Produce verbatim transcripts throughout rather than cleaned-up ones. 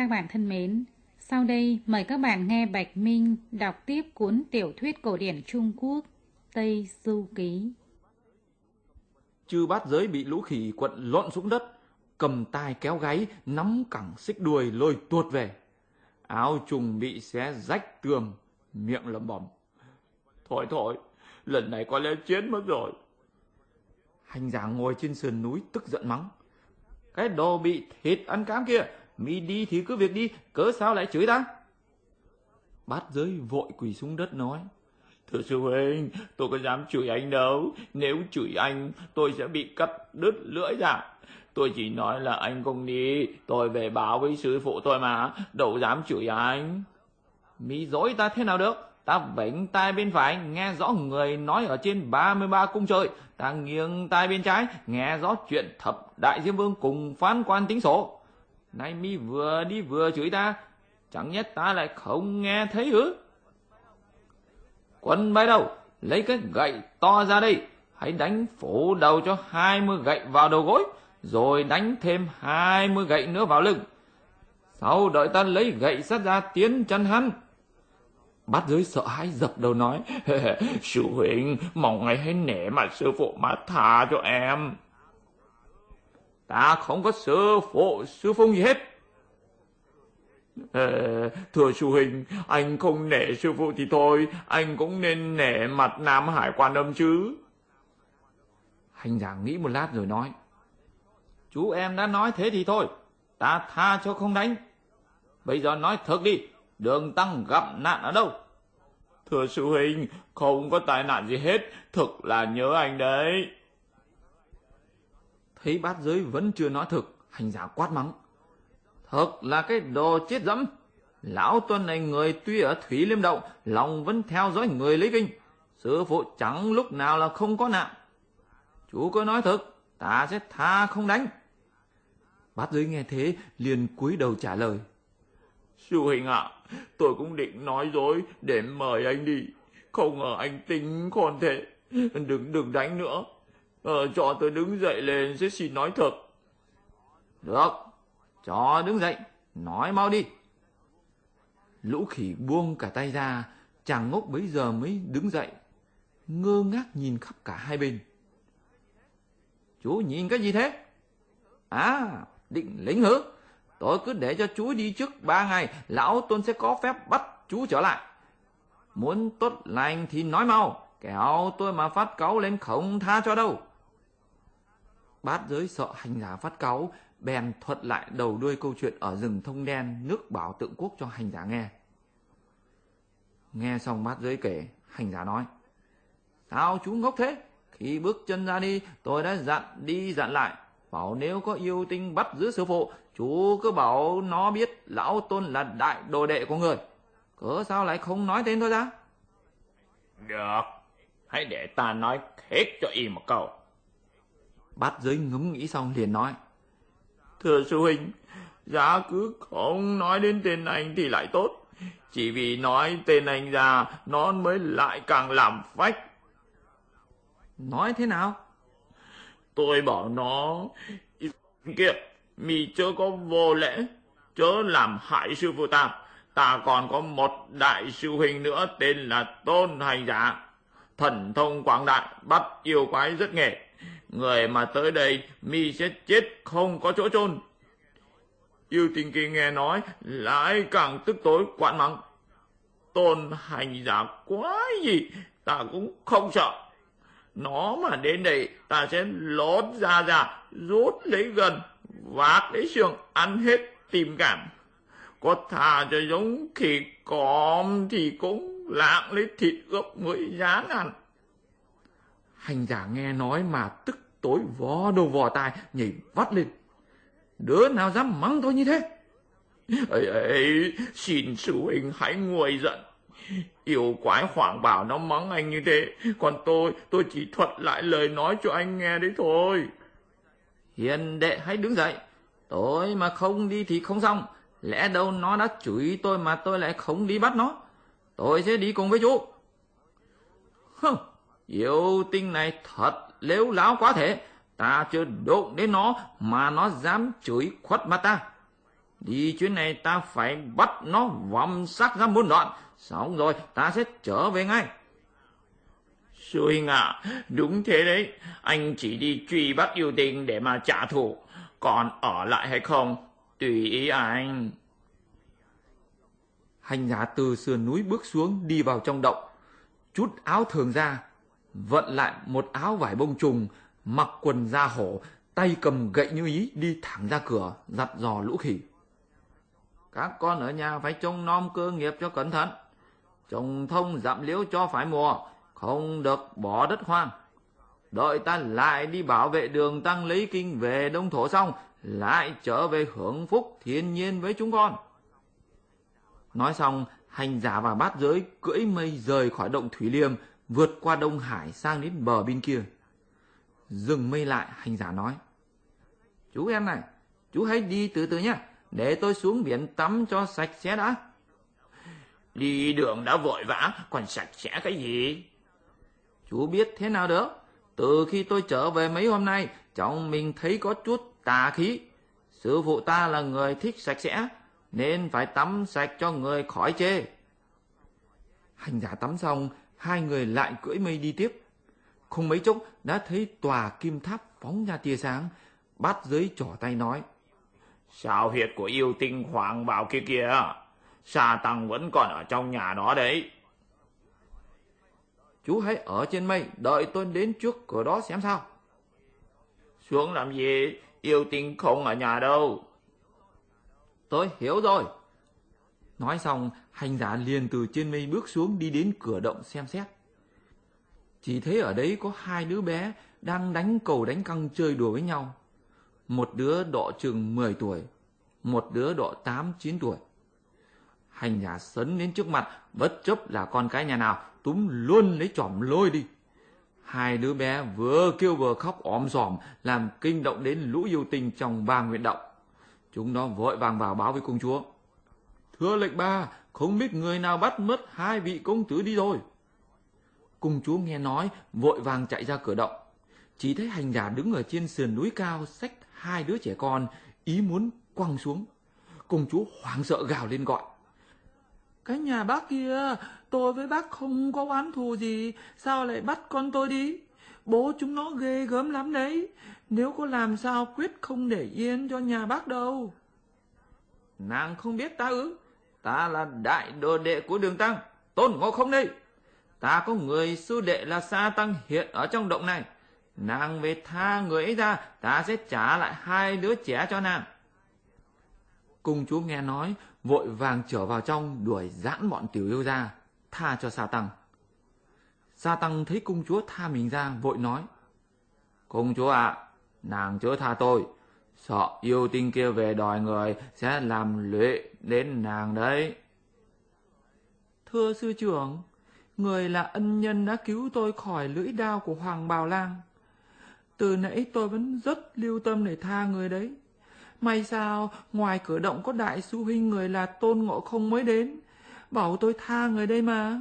Các bạn thân mến, sau đây mời các bạn nghe Bạch Minh đọc tiếp cuốn tiểu thuyết cổ điển Trung Quốc Tây Du Ký. Chư Bát Giới bị lũ khỉ quận lộn xuống đất, cầm tai kéo gáy, nắm cẳng xích đuôi lôi tuột về. Áo trùng bị xé rách tường, miệng lẩm bẩm: Thôi thôi, lần này có lẽ chết mất rồi. Hành giả ngồi trên sườn núi tức giận mắng: Cái đồ bị thịt ăn cám kia, mi đi thì cứ việc đi, cớ sao lại chửi ta? Bát Giới vội quỳ xuống đất nói: Thưa sư huynh, tôi có dám chửi anh đâu. Nếu chửi anh, tôi sẽ bị cắt đứt lưỡi ra. Tôi chỉ nói là anh không đi, tôi về báo với sư phụ tôi mà, đâu dám chửi anh. Mi dối ta thế nào được? Ta vểnh tai bên phải, nghe rõ người nói ở trên ba mươi ba cung trời. Ta nghiêng tai bên trái, nghe rõ chuyện thập đại diêm vương cùng phán quan tính sổ. Nay mi vừa đi vừa chửi ta, chẳng nhất ta lại không nghe thấy ư? Quân bay đâu, lấy cái gậy to ra đây, hãy đánh phủ đầu cho hai mươi gậy vào đầu gối, rồi đánh thêm hai mươi gậy nữa vào lưng. Sau đợi ta lấy gậy sắt ra tiến chân hắn. Bát Giới sợ hãi dập đầu nói: Sư huynh, mong ngài hãy nể mặt sư phụ mà tha cho em. Ta không có sư phụ sư phung gì hết. À, thưa sư huynh, anh không nể sư phụ thì thôi, anh cũng nên nể mặt Nam Hải Quan Âm chứ. Hành giả nghĩ một lát rồi nói: Chú em đã nói thế thì thôi, ta tha cho không đánh. Bây giờ nói thật đi, Đường Tăng gặp nạn ở đâu? Thưa sư huynh, không có tai nạn gì hết, thực là nhớ anh đấy. Thấy Bát Giới vẫn chưa nói thực, hành giả quát mắng: Thật là cái đồ chết dẫm. Lão Tuân này người tuy ở Thủy Liêm Động, lòng vẫn theo dõi người lấy kinh. Sư phụ chẳng lúc nào là không có nạn. Chú có nói thực, ta sẽ tha không đánh. Bát Giới nghe thế liền cúi đầu trả lời: Sư huynh ạ, à, tôi cũng định nói dối để mời anh đi, không ngờ anh tính còn thế. Đừng đừng đánh nữa, ờ, cho tôi đứng dậy lên sẽ xin nói thật. Được, cho đứng dậy, nói mau đi. Lũ khỉ buông cả tay ra, chàng ngốc bấy giờ mới đứng dậy, ngơ ngác nhìn khắp cả hai bên. Chú nhìn cái gì thế? À, định lính hứ? Tôi cứ để cho chú đi trước ba ngày, lão Tôn sẽ có phép bắt chú trở lại. Muốn tốt lành thì nói mau, kẻo tôi mà phát cáu lên không tha cho đâu. Bát Giới sợ hành giả phát cáu, bèn thuật lại đầu đuôi câu chuyện ở rừng Thông Đen, nước Bảo Tượng Quốc cho hành giả nghe. Nghe xong Bát Giới kể, hành giả nói: Sao chú ngốc thế? Khi bước chân ra đi, tôi đã dặn đi dặn lại, bảo nếu có yêu tinh bắt giữ sư phụ, chú cứ bảo nó biết lão Tôn là đại đồ đệ của người. Cớ sao lại không nói tên thôi ra? Được, hãy để ta nói hết cho y một câu. Bát Giới ngẫm nghĩ xong liền nói: Thưa sư huynh, giá cứ không nói đến tên anh thì lại tốt. Chỉ vì nói tên anh ra, nó mới lại càng làm phách. Nói thế nào? Tôi bảo nó: Kìa, mì chớ có vô lễ, chớ làm hại sư phụ ta. Ta còn có một đại sư huynh nữa tên là Tôn hành giả, thần thông quảng đại, bắt yêu quái rất nghề. Người mà tới đây mi sẽ chết không có chỗ chôn. Yêu tinh kia nghe nói lại càng tức tối quát mắng: Tôn hành giả quá gì, ta cũng không sợ. Nó mà đến đây, ta sẽ lột da ra, rút lấy gần, vác lấy xương, ăn hết tim cảm. Có thà cho giống khỉ còm thì cũng lạng lấy thịt ướp mới rán ăn. Hành giả nghe nói mà tức tối vó đầu vò tai, nhảy vắt lên: Đứa nào dám mắng tôi như thế? Ấy ấy, xin sư huynh hãy nguôi giận. Yêu quái hoảng bảo nó mắng anh như thế, còn tôi, tôi chỉ thuật lại lời nói cho anh nghe đấy thôi. Hiền đệ hãy đứng dậy, tôi mà không đi thì không xong. Lẽ đâu nó đã chửi tôi mà tôi lại không đi bắt nó. Tôi sẽ đi cùng với chú. Hừ, yêu tinh này thật lếu láo quá thể. Ta chưa đụng đến nó mà nó dám chửi khuất mặt ta. Đi chuyến này ta phải bắt nó vòng xác ra muôn đoạn, xong rồi ta sẽ trở về ngay. Sư huynh ạ, đúng thế đấy, anh chỉ đi truy bắt yêu tinh để mà trả thù, còn ở lại hay không, tùy ý anh. Hành giả từ sườn núi bước xuống đi vào trong động, trút áo thường ra, vận lại một áo vải bông trùng, mặc quần da hổ, tay cầm gậy như ý đi thẳng ra cửa, dặn dò lũ khỉ. Các con ở nhà phải trông nom cơ nghiệp cho cẩn thận, trồng thông dặm liễu cho phải mùa, không được bỏ đất hoang. Đợi ta lại đi bảo vệ đường tăng lấy kinh về Đông Thổ xong, lại trở về hưởng phúc thiên nhiên với chúng con. Nói xong, hành giả và bát giới cưỡi mây rời khỏi động Thủy Liêm, vượt qua Đông Hải sang đến bờ bên kia. Dừng mây lại, hành giả nói: Chú em này, chú hãy đi từ từ nhé, để tôi xuống biển tắm cho sạch sẽ đã. Đi đường đã vội vã, còn sạch sẽ cái gì? Chú biết thế nào được? Từ khi tôi trở về mấy hôm nay, trong mình thấy có chút tà khí. Sư phụ ta là người thích sạch sẽ, nên phải tắm sạch cho người khỏi chê. Hành giả tắm xong, hai người lại cưỡi mây đi tiếp. Không mấy chốc đã thấy tòa kim tháp phóng ra tia sáng. Bát giới trỏ tay nói: Sao huyệt của yêu tinh Hoàng Bảo kia kìa, Sa Tăng vẫn còn ở trong nhà đó đấy. Chú hãy ở trên mây, đợi tôi đến trước cửa đó xem sao. Xuống làm gì, yêu tinh không ở nhà đâu. Tôi hiểu rồi. Nói xong, hành giả liền từ trên mây bước xuống đi đến cửa động xem xét. Chỉ thấy ở đấy có hai đứa bé đang đánh cầu đánh căng chơi đùa với nhau. Một đứa độ chừng mười tuổi, một đứa độ tám chín tuổi. Hành giả sấn đến trước mặt, bất chấp là con cái nhà nào, túm luôn lấy chỏm lôi đi. Hai đứa bé vừa kêu vừa khóc om sòm, làm kinh động đến lũ yêu tinh trong ba nguyện động. Chúng nó vội vàng vào báo với công chúa: Thưa lệnh ba, không biết người nào bắt mất hai vị công tử đi rồi. Công chúa nghe nói, vội vàng chạy ra cửa động. Chỉ thấy hành giả đứng ở trên sườn núi cao, xách hai đứa trẻ con, ý muốn quăng xuống. Công chúa hoảng sợ gào lên gọi: Cái nhà bác kia, tôi với bác không có oán thù gì, sao lại bắt con tôi đi? Bố chúng nó ghê gớm lắm đấy, nếu có làm sao quyết không để yên cho nhà bác đâu. Nàng không biết ta ư? Ta là đại đồ đệ của Đường Tăng, Tôn Ngộ Không đây. Ta có người sư đệ là Sa Tăng hiện ở trong động này. Nàng về tha người ấy ra, ta sẽ trả lại hai đứa trẻ cho nàng. Công chúa nghe nói, vội vàng trở vào trong đuổi giãn bọn tiểu yêu ra, tha cho Sa Tăng. Sa Tăng thấy công chúa tha mình ra, vội nói: Công chúa ạ, à, nàng chớ tha tôi, sợ yêu tinh kia về đòi người sẽ làm lụy đến nàng đấy. Thưa sư trưởng, người là ân nhân đã cứu tôi khỏi lưỡi đao của Hoàng Bào Lang. Từ nãy tôi vẫn rất lưu tâm để tha người đấy. May sao ngoài cửa động có đại sư huynh người là Tôn Ngộ Không mới đến, bảo tôi tha người đây mà.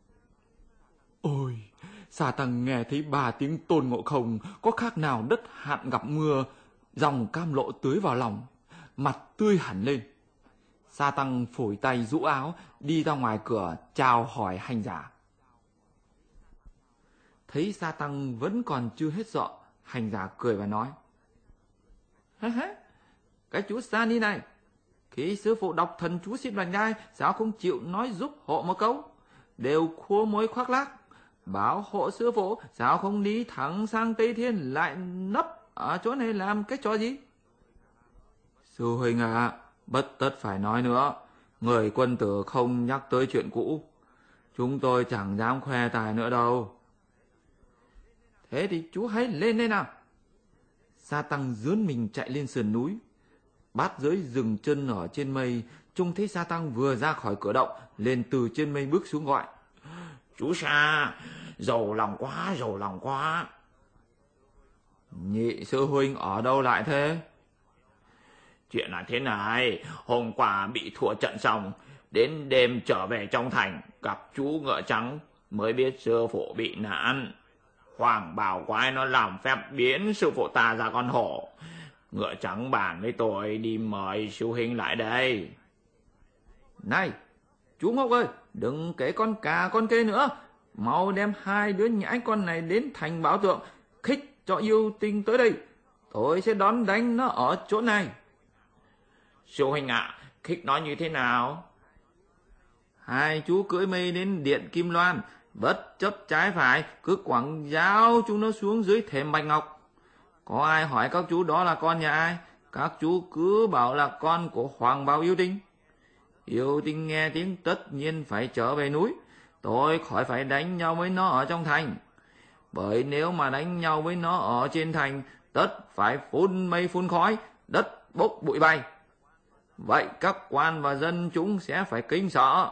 Ôi, Sa Tăng nghe thấy ba tiếng Tôn Ngộ Không có khác nào đất hạn gặp mưa, dòng cam lộ tưới vào lòng, mặt tươi hẳn lên. Sa Tăng phủi tay rũ áo, đi ra ngoài cửa chào hỏi hành giả. Thấy Sa Tăng vẫn còn chưa hết sợ, hành giả cười và nói: Hế hế, cái chú Sa Ni này, khi sư phụ đọc thần chú xin vành đai, sao không chịu nói giúp hộ một câu? Đều khua môi khoác lác, bảo hộ sư phụ, sao không đi thẳng sang Tây Thiên lại nấp ở chỗ này làm cái trò gì? Sư huynh à, bất tất phải nói nữa, người quân tử không nhắc tới chuyện cũ, chúng tôi chẳng dám khoe tài nữa đâu. Thế thì chú hãy lên đây nào. Sa Tăng dướn mình chạy lên sườn núi. Bát giới dừng chân ở trên mây, trông thấy Sa Tăng vừa ra khỏi cửa động, lên từ trên mây bước xuống gọi: Chú Sa, giàu lòng quá, giàu lòng quá. Nhị sư huynh ở đâu lại thế? Chuyện là thế này, hôm qua bị thua trận xong, đến đêm trở về trong thành, gặp chú ngựa trắng, mới biết sư phụ bị nạn. Hoàng Bảo Quái nó làm phép biến sư phụ ta ra con hổ. ngựa trắng bàn với tôi đi mời sư huynh lại đây. Này, chú Ngốc ơi, đừng kể con cà con kê nữa. Mau đem hai đứa nhãi con này đến thành Bảo Tượng, khích cho yêu tinh tới đây. Tôi sẽ đón đánh nó ở chỗ này. Sư huynh ạ, à, khích nó như thế nào? Hai chú cưỡi mây đến điện Kim Loan, bất chấp trái phải, cứ quẳng giáo chúng nó xuống dưới thềm bạch ngọc. Có ai hỏi các chú đó là con nhà ai, các chú cứ bảo là con của Hoàng Bào Yêu Tinh. Yêu Tinh nghe tiếng tất nhiên phải trở về núi, tôi khỏi phải đánh nhau với nó ở trong thành. Bởi nếu mà đánh nhau với nó ở trên thành, tất phải phun mây phun khói, đất bốc bụi bay. Vậy các quan và dân chúng sẽ phải kinh sợ.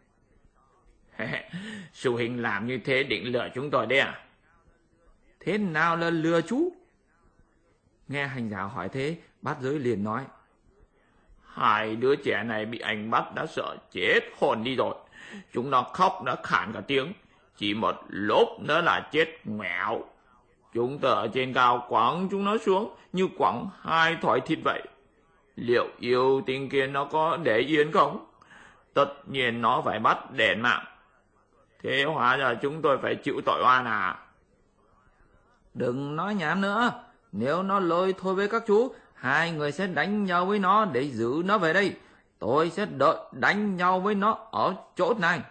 Sư huynh làm như thế định lừa chúng tôi đấy à? Thế nào là lừa chú? Nghe hành giả hỏi thế, Bát Giới liền nói: Hai đứa trẻ này bị anh bắt đã sợ chết hồn đi rồi. Chúng nó khóc đã khản cả tiếng, chỉ một lốp nữa là chết ngoẹo. Chúng ta ở trên cao quẳng chúng nó xuống như quẳng hai thỏi thịt vậy. Liệu yêu tinh kia nó có để yên không? Tất nhiên nó phải bắt đền mạng. Thế hóa ra chúng tôi phải chịu tội oan à? Đừng nói nhảm nữa. Nếu nó lôi thôi với các chú, hai người sẽ đánh nhau với nó để giữ nó về đây. Tôi sẽ đợi đánh nhau với nó ở chỗ này.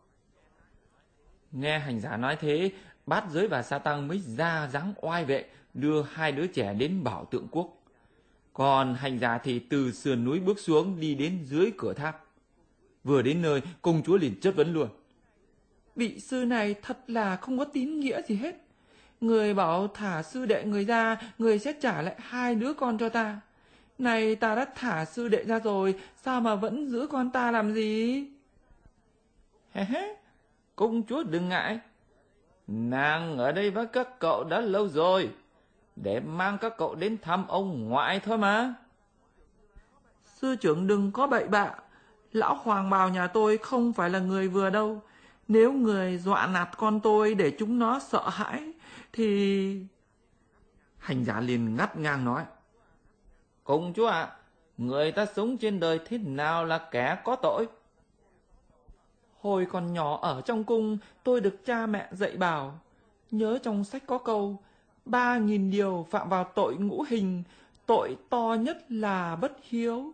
Nghe hành giả nói thế, Bát Giới và Sa Tăng mới ra dáng oai vệ đưa hai đứa trẻ đến Bảo Tượng Quốc. Còn hành giả thì từ sườn núi bước xuống đi đến dưới cửa tháp. Vừa đến nơi, công chúa liền chất vấn luôn: Vị sư này thật là không có tín nghĩa gì hết. Người bảo thả sư đệ người ra, người sẽ trả lại hai đứa con cho ta. Này, ta đã thả sư đệ ra rồi, sao mà vẫn giữ con ta làm gì? Hé hé, công chúa đừng ngại. Nàng ở đây với các cậu đã lâu rồi, để mang các cậu đến thăm ông ngoại thôi mà. Sư trưởng đừng có bậy bạ. Lão Hoàng Bào nhà tôi không phải là người vừa đâu. Nếu người dọa nạt con tôi để chúng nó sợ hãi, thì... Hành giả liền ngắt ngang nói: Công chúa ạ, à, người ta sống trên đời thế nào là kẻ có tội? Hồi còn nhỏ ở trong cung, tôi được cha mẹ dạy bảo. Nhớ trong sách có câu: Ba nghìn điều phạm vào tội ngũ hình, tội to nhất là bất hiếu.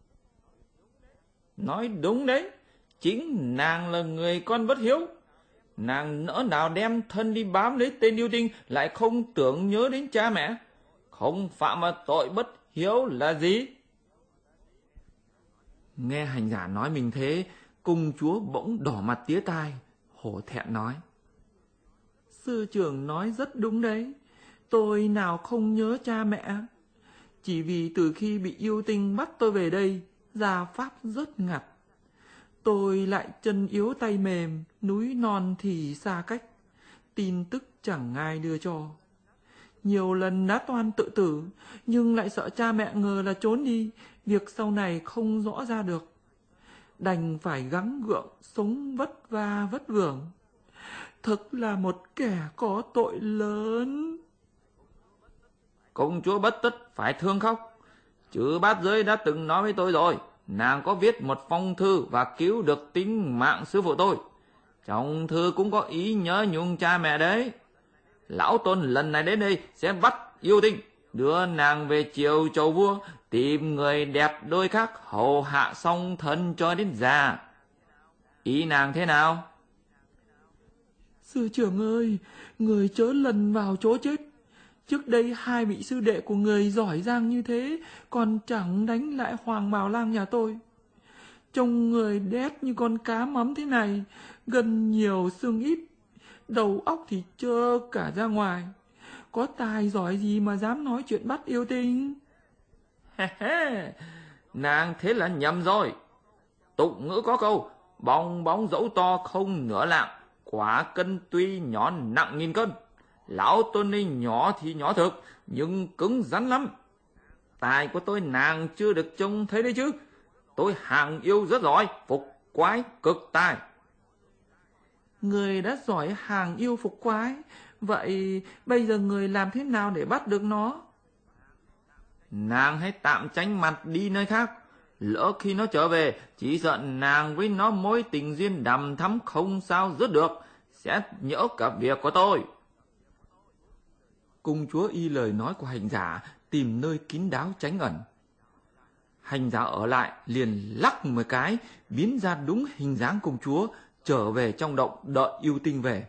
Nói đúng đấy, chính nàng là người con bất hiếu. Nàng nỡ nào đem thân đi bám lấy tên yêu tinh, lại không tưởng nhớ đến cha mẹ. Không phạm vào tội bất hiếu là gì? Nghe hành giả nói mình thế, công chúa bỗng đỏ mặt tía tai, hổ thẹn nói: Sư trưởng nói rất đúng đấy. Tôi nào không nhớ cha mẹ. Chỉ vì từ khi bị yêu tinh bắt tôi về đây, gia pháp rất ngặt. Tôi lại chân yếu tay mềm, núi non thì xa cách, tin tức chẳng ai đưa cho. Nhiều lần đã toan tự tử, nhưng lại sợ cha mẹ ngờ là trốn đi, việc sau này không rõ ra được. Đành phải gắng gượng, sống vất va vất vưởng. Thật là một kẻ có tội lớn. Công chúa bất tất phải thương khóc. Chữ Bát Giới đã từng nói với tôi rồi, nàng có viết một phong thư và cứu được tính mạng sư phụ tôi. Trong thư cũng có ý nhớ nhung cha mẹ đấy. Lão Tôn lần này đến đây sẽ bắt yêu tinh, đưa nàng về triều chầu vua, tìm người đẹp đôi khác hầu hạ song thân cho đến già. Ý nàng thế nào? Sư trưởng ơi, người chớ lần vào chỗ chết. Trước đây hai vị sư đệ của người giỏi giang như thế, còn chẳng đánh lại Hoàng Bào Lang nhà tôi. Trông người đét như con cá mắm thế này, gân nhiều xương ít, đầu óc thì trơ cả ra ngoài. Có tài giỏi gì mà dám nói chuyện bắt yêu tinh? Nàng thế là nhầm rồi. Tục ngữ có câu, bong bóng dẫu to không nửa lạng, quả cân tuy nhỏ nặng nghìn cân. Lão Tôn này nhỏ thì nhỏ thực, nhưng cứng rắn lắm. Tài của tôi nàng chưa được trông thấy đấy chứ. Tôi hàng yêu rất giỏi, phục quái cực tài. Người đã giỏi hàng yêu phục quái, vậy bây giờ người làm thế nào để bắt được nó? nàng hãy tạm tránh mặt đi nơi khác. Lỡ khi nó trở về, chỉ sợ nàng với nó mối tình duyên đằm thắm không sao dứt được, sẽ nhỡ cả việc của tôi. Công chúa y lời nói của hành giả, tìm nơi kín đáo tránh ẩn. Hành giả ở lại liền lắc một cái, biến ra đúng hình dáng công chúa, trở về trong động đợi yêu tinh về.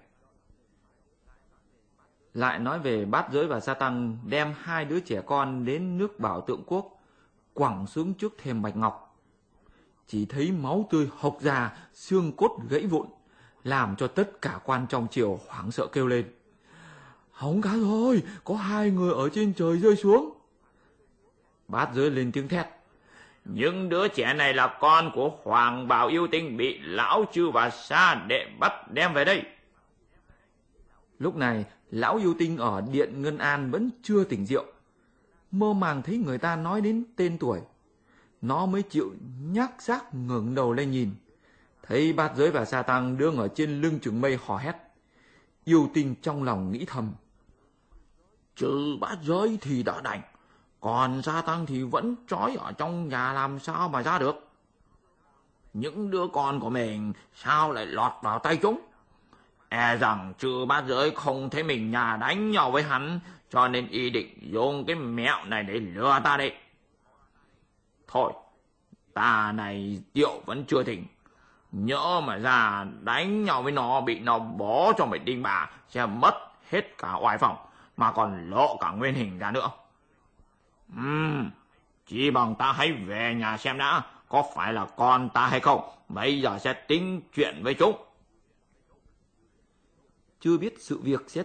Lại nói về Bát Giới và Sa Tăng đem hai đứa trẻ con đến nước Bảo Tượng Quốc, quẳng xuống trước thềm bạch ngọc. Chỉ thấy máu tươi hộc ra, xương cốt gãy vụn, làm cho tất cả quan trong triều hoảng sợ kêu lên: hỏng cả rồi, có hai người ở trên trời rơi xuống. Bát Giới lên tiếng thét: những đứa trẻ này là con của Hoàng Bảo yêu tinh bị lão chư và Sa Đệ bắt đem về đây. Lúc này lão yêu tinh ở điện Ngân An vẫn chưa tỉnh rượu, mơ màng thấy người ta nói đến tên tuổi, nó mới chịu nhác xác ngẩng đầu lên nhìn, thấy Bát Giới và Sa Tăng đương ở trên lưng chừng mây hò hét. Yêu tinh trong lòng nghĩ thầm: trừ Bát Giới thì đã đành, còn Sa Tăng thì vẫn trói ở trong nhà, làm sao mà ra được. Những đứa con của mình sao lại lọt vào tay chúng? E rằng trừ Bát Giới không thấy mình nhà đánh nhau với hắn, cho nên y định dùng cái mẹo này để lừa ta đấy. Thôi, ta này rượu vẫn chưa tỉnh, nhỡ mà ra đánh nhau với nó, bị nó bó cho mệt đinh bà, sẽ mất hết cả oai phòng, mà còn lộ cả nguyên hình ra nữa. Ừm, chỉ bằng ta hãy về nhà xem đã, có phải là con ta hay không, bây giờ sẽ tính chuyện với chúng. Chưa biết sự việc sẽ